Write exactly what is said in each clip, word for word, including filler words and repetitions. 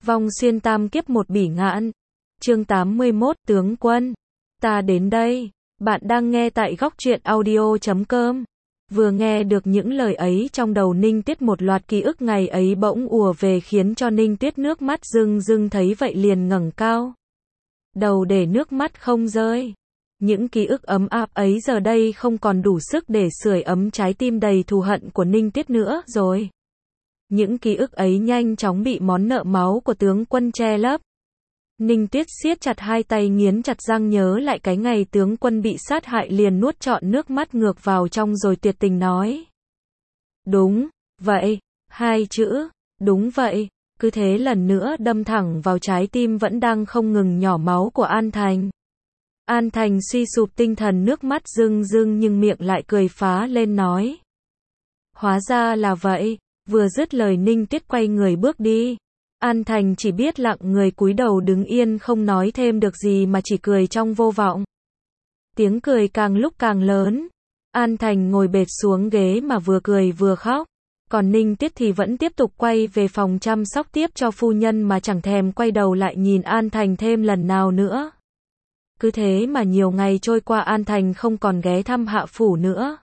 Vong xuyên tam kiếp một bỉ ngạn. Chương tám mươi mốt, tướng quân. Ta đến đây. Bạn đang nghe tại góc truyện audio chấm com. Vừa nghe được những lời ấy trong đầu Ninh Tuyết một loạt ký ức ngày ấy bỗng ùa về khiến cho Ninh Tuyết nước mắt rưng rưng, thấy vậy liền ngẩng cao đầu để nước mắt không rơi. Những ký ức ấm áp ấy giờ đây không còn đủ sức để sưởi ấm trái tim đầy thù hận của Ninh Tuyết nữa rồi. Những ký ức ấy nhanh chóng bị món nợ máu của tướng quân che lấp. Ninh Tuyết siết chặt hai tay, nghiến chặt răng, nhớ lại cái ngày tướng quân bị sát hại liền nuốt trọn nước mắt ngược vào trong rồi tuyệt tình nói. Đúng vậy, hai chữ, đúng vậy, cứ thế lần nữa đâm thẳng vào trái tim vẫn đang không ngừng nhỏ máu của An Thành. An Thành suy sụp tinh thần, nước mắt rưng rưng nhưng miệng lại cười phá lên nói. Hóa ra là vậy. Vừa dứt lời Ninh Tuyết quay người bước đi. An Thành chỉ biết lặng người cúi đầu đứng yên không nói thêm được gì mà chỉ cười trong vô vọng. Tiếng cười càng lúc càng lớn. An Thành ngồi bệt xuống ghế mà vừa cười vừa khóc. Còn Ninh Tuyết thì vẫn tiếp tục quay về phòng chăm sóc tiếp cho phu nhân mà chẳng thèm quay đầu lại nhìn An Thành thêm lần nào nữa. Cứ thế mà nhiều ngày trôi qua, An Thành không còn ghé thăm Hạ phủ nữa.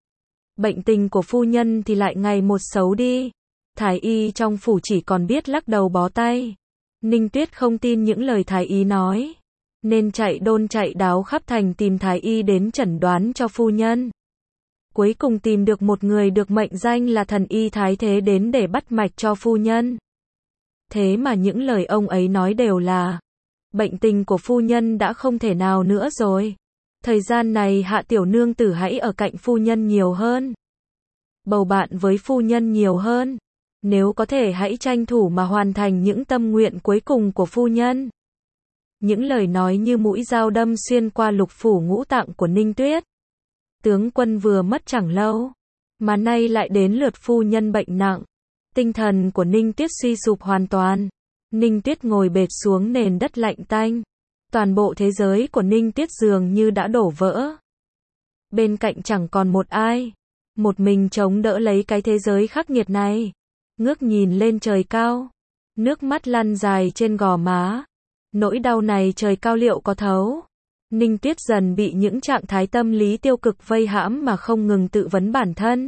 Bệnh tình của phu nhân thì lại ngày một xấu đi. Thái y trong phủ chỉ còn biết lắc đầu bó tay. Ninh Tuyết không tin những lời thái y nói, nên chạy đôn chạy đáo khắp thành tìm thái y đến chẩn đoán cho phu nhân. Cuối cùng tìm được một người được mệnh danh là thần y thái thế đến để bắt mạch cho phu nhân. Thế mà những lời ông ấy nói đều là bệnh tình của phu nhân đã không thể nào nữa rồi. Thời gian này Hạ tiểu nương tử hãy ở cạnh phu nhân nhiều hơn, bầu bạn với phu nhân nhiều hơn. Nếu có thể hãy tranh thủ mà hoàn thành những tâm nguyện cuối cùng của phu nhân. Những lời nói như mũi dao đâm xuyên qua lục phủ ngũ tạng của Ninh Tuyết. Tướng quân vừa mất chẳng lâu, mà nay lại đến lượt phu nhân bệnh nặng. Tinh thần của Ninh Tuyết suy sụp hoàn toàn. Ninh Tuyết ngồi bệt xuống nền đất lạnh tanh. Toàn bộ thế giới của Ninh Tuyết dường như đã đổ vỡ. Bên cạnh chẳng còn một ai. Một mình chống đỡ lấy cái thế giới khắc nghiệt này. Ngước nhìn lên trời cao. Nước mắt lăn dài trên gò má. Nỗi đau này trời cao liệu có thấu? Ninh Tuyết dần bị những trạng thái tâm lý tiêu cực vây hãm mà không ngừng tự vấn bản thân.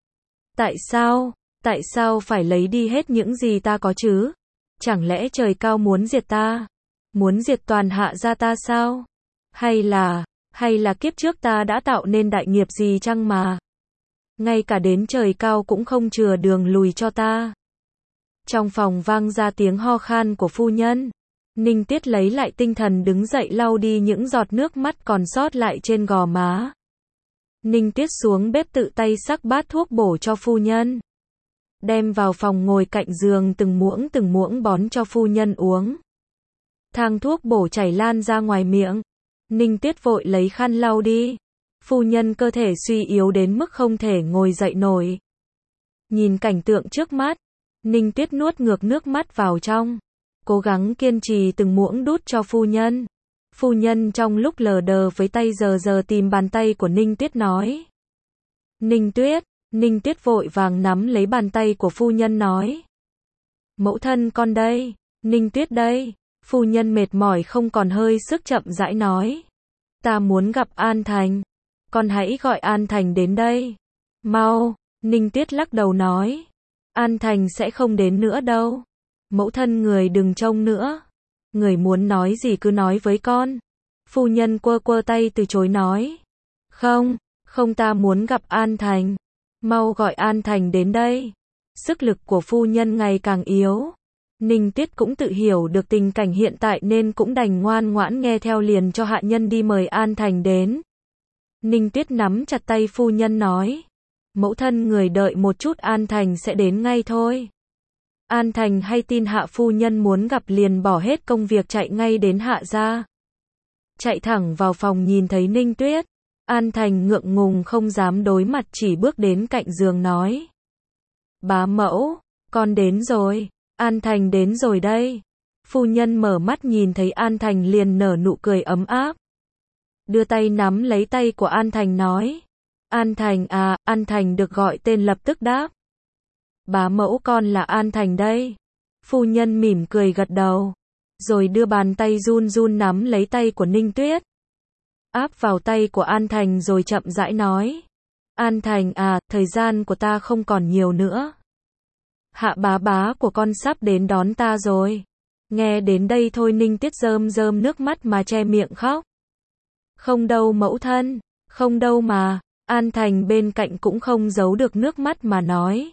Tại sao? Tại sao phải lấy đi hết những gì ta có chứ? Chẳng lẽ trời cao muốn diệt ta? Muốn diệt toàn Hạ gia ta sao? Hay là, hay là kiếp trước ta đã tạo nên đại nghiệp gì chăng mà? Ngay cả đến trời cao cũng không chừa đường lùi cho ta. Trong phòng vang ra tiếng ho khan của phu nhân. Ninh Tuyết lấy lại tinh thần đứng dậy lau đi những giọt nước mắt còn sót lại trên gò má. Ninh Tuyết xuống bếp tự tay xắc bát thuốc bổ cho phu nhân. Đem vào phòng ngồi cạnh giường từng muỗng từng muỗng bón cho phu nhân uống. Thang thuốc bổ chảy lan ra ngoài miệng. Ninh Tuyết vội lấy khăn lau đi. Phu nhân cơ thể suy yếu đến mức không thể ngồi dậy nổi. Nhìn cảnh tượng trước mắt, Ninh Tuyết nuốt ngược nước mắt vào trong, cố gắng kiên trì từng muỗng đút cho phu nhân. Phu nhân trong lúc lờ đờ với tay giờ giờ tìm bàn tay của Ninh Tuyết nói. Ninh Tuyết, Ninh Tuyết vội vàng nắm lấy bàn tay của phu nhân nói. Mẫu thân con đây, Ninh Tuyết đây. Phu nhân mệt mỏi không còn hơi sức chậm rãi nói. Ta muốn gặp An Thành. Con hãy gọi An Thành đến đây. Mau, Ninh Tuyết lắc đầu nói. An Thành sẽ không đến nữa đâu. Mẫu thân người đừng trông nữa. Người muốn nói gì cứ nói với con. Phu nhân quơ quơ tay từ chối nói. Không, không, ta muốn gặp An Thành. Mau gọi An Thành đến đây. Sức lực của phu nhân ngày càng yếu. Ninh Tuyết cũng tự hiểu được tình cảnh hiện tại nên cũng đành ngoan ngoãn nghe theo, liền cho hạ nhân đi mời An Thành đến. Ninh Tuyết nắm chặt tay phu nhân nói. Mẫu thân người đợi một chút, An Thành sẽ đến ngay thôi. An Thành hay tin Hạ phu nhân muốn gặp liền bỏ hết công việc chạy ngay đến Hạ gia. Chạy thẳng vào phòng nhìn thấy Ninh Tuyết. An Thành ngượng ngùng không dám đối mặt, chỉ bước đến cạnh giường nói. Bá mẫu, con đến rồi. An Thành đến rồi đây. Phu nhân mở mắt nhìn thấy An Thành liền nở nụ cười ấm áp. Đưa tay nắm lấy tay của An Thành nói. An Thành à, An Thành được gọi tên lập tức đáp. Bá mẫu, con là An Thành đây. Phu nhân mỉm cười gật đầu, rồi đưa bàn tay run run nắm lấy tay của Ninh Tuyết, áp vào tay của An Thành rồi chậm rãi nói. An Thành à, thời gian của ta không còn nhiều nữa. Hạ bá bá của con sắp đến đón ta rồi. Nghe đến đây thôi Ninh Tuyết rơm rơm nước mắt mà che miệng khóc. Không đâu mẫu thân, không đâu mà. An Thành bên cạnh cũng không giấu được nước mắt mà nói.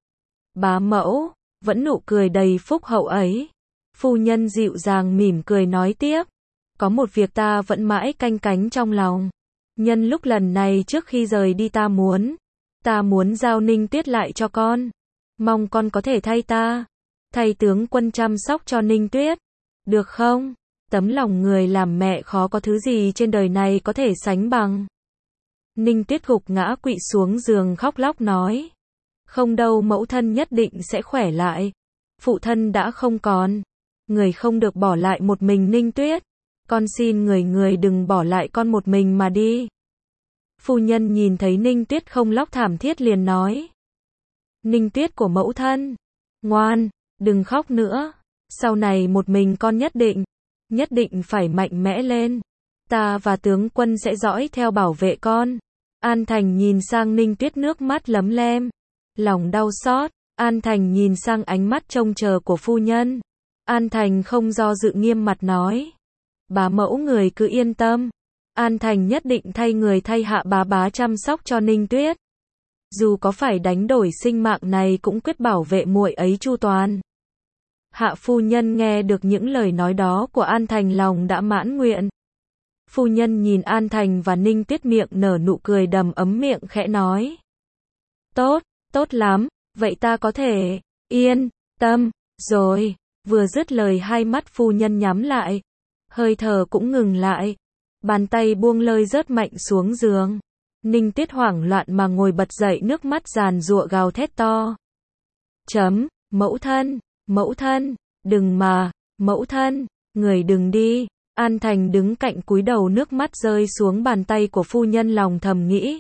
Bá mẫu, vẫn nụ cười đầy phúc hậu ấy. Phu nhân dịu dàng mỉm cười nói tiếp. Có một việc ta vẫn mãi canh cánh trong lòng. Nhân lúc lần này trước khi rời đi ta muốn. Ta muốn giao Ninh Tuyết lại cho con. Mong con có thể thay ta. Thay tướng quân chăm sóc cho Ninh Tuyết. Được không? Tấm lòng người làm mẹ khó có thứ gì trên đời này có thể sánh bằng. Ninh Tuyết gục ngã quỵ xuống giường khóc lóc nói. Không đâu mẫu thân nhất định sẽ khỏe lại. Phụ thân đã không còn. Người không được bỏ lại một mình Ninh Tuyết. Con xin người người đừng bỏ lại con một mình mà đi. Phu nhân nhìn thấy Ninh Tuyết không lóc thảm thiết liền nói. Ninh Tuyết của mẫu thân. Ngoan, đừng khóc nữa. Sau này một mình con nhất định. Nhất định phải mạnh mẽ lên. Ta và tướng quân sẽ dõi theo bảo vệ con. An Thành nhìn sang Ninh Tuyết nước mắt lấm lem. Lòng đau xót. An Thành nhìn sang ánh mắt trông chờ của phu nhân. An Thành không do dự nghiêm mặt nói. Bá mẫu người cứ yên tâm. An Thành nhất định thay người thay hạ bá bá chăm sóc cho Ninh Tuyết. Dù có phải đánh đổi sinh mạng này cũng quyết bảo vệ muội ấy chu toàn. Hạ phu nhân nghe được những lời nói đó của An Thành lòng đã mãn nguyện. Phu nhân nhìn An Thành và Ninh Tuyết miệng nở nụ cười đầm ấm miệng khẽ nói. Tốt, tốt lắm, vậy ta có thể yên tâm rồi. Vừa dứt lời hai mắt phu nhân nhắm lại. Hơi thở cũng ngừng lại. Bàn tay buông lơi rớt mạnh xuống giường. Ninh Tuyết hoảng loạn mà ngồi bật dậy nước mắt giàn giụa gào thét to. Chấm, mẫu thân, mẫu thân, đừng mà, mẫu thân, người đừng đi. An Thành đứng cạnh cúi đầu nước mắt rơi xuống bàn tay của phu nhân lòng thầm nghĩ.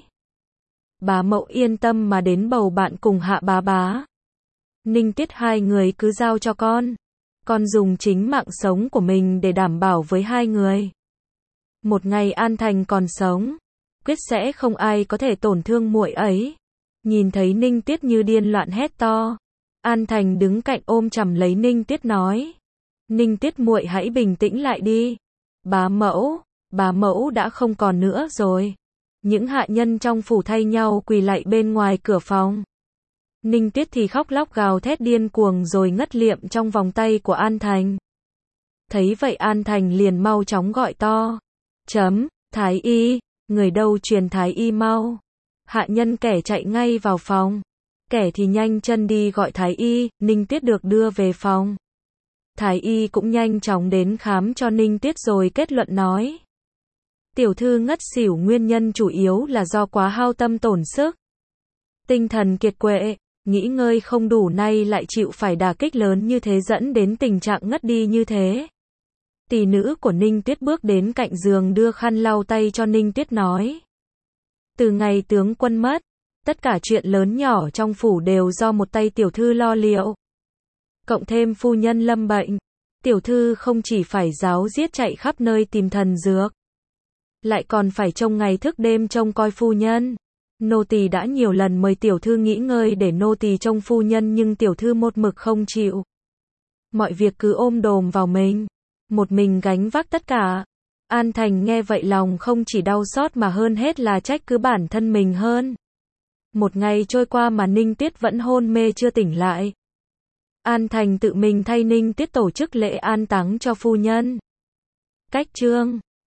Bá mẫu yên tâm mà đến bầu bạn cùng hạ bá bá. Ninh Tuyết hai người cứ giao cho con. Con dùng chính mạng sống của mình để đảm bảo với hai người. Một ngày An Thành còn sống, quyết sẽ không ai có thể tổn thương muội ấy. Nhìn thấy Ninh Tuyết như điên loạn hét to. An Thành đứng cạnh ôm chầm lấy Ninh Tuyết nói. Ninh Tuyết muội hãy bình tĩnh lại đi. Bá mẫu, bá mẫu đã không còn nữa rồi. Những hạ nhân trong phủ thay nhau quỳ lạy bên ngoài cửa phòng. Ninh Tuyết thì khóc lóc gào thét điên cuồng rồi ngất liệm trong vòng tay của An Thành. Thấy vậy An Thành liền mau chóng gọi to. Chấm, Thái y, người đâu truyền Thái y mau. Hạ nhân kẻ chạy ngay vào phòng. Kẻ thì nhanh chân đi gọi Thái y, Ninh Tuyết được đưa về phòng. Thái y cũng nhanh chóng đến khám cho Ninh Tuyết rồi kết luận nói. Tiểu thư ngất xỉu nguyên nhân chủ yếu là do quá hao tâm tổn sức. Tinh thần kiệt quệ, nghỉ ngơi không đủ nay lại chịu phải đả kích lớn như thế dẫn đến tình trạng ngất đi như thế. Tỷ nữ của Ninh Tuyết bước đến cạnh giường đưa khăn lau tay cho Ninh Tuyết nói. Từ ngày tướng quân mất, tất cả chuyện lớn nhỏ trong phủ đều do một tay tiểu thư lo liệu. Cộng thêm phu nhân lâm bệnh, tiểu thư không chỉ phải giáo giết chạy khắp nơi tìm thần dược, lại còn phải trông ngày thức đêm trông coi phu nhân. Nô tỳ đã nhiều lần mời tiểu thư nghỉ ngơi để nô tỳ trông phu nhân nhưng tiểu thư một mực không chịu. Mọi việc cứ ôm đồm vào mình, một mình gánh vác tất cả. An Thành nghe vậy lòng không chỉ đau xót mà hơn hết là trách cứ bản thân mình hơn. Một ngày trôi qua mà Ninh Tuyết vẫn hôn mê chưa tỉnh lại. An Thành tự mình thay Ninh Tuyết tổ chức lễ an táng cho phu nhân. Cách chương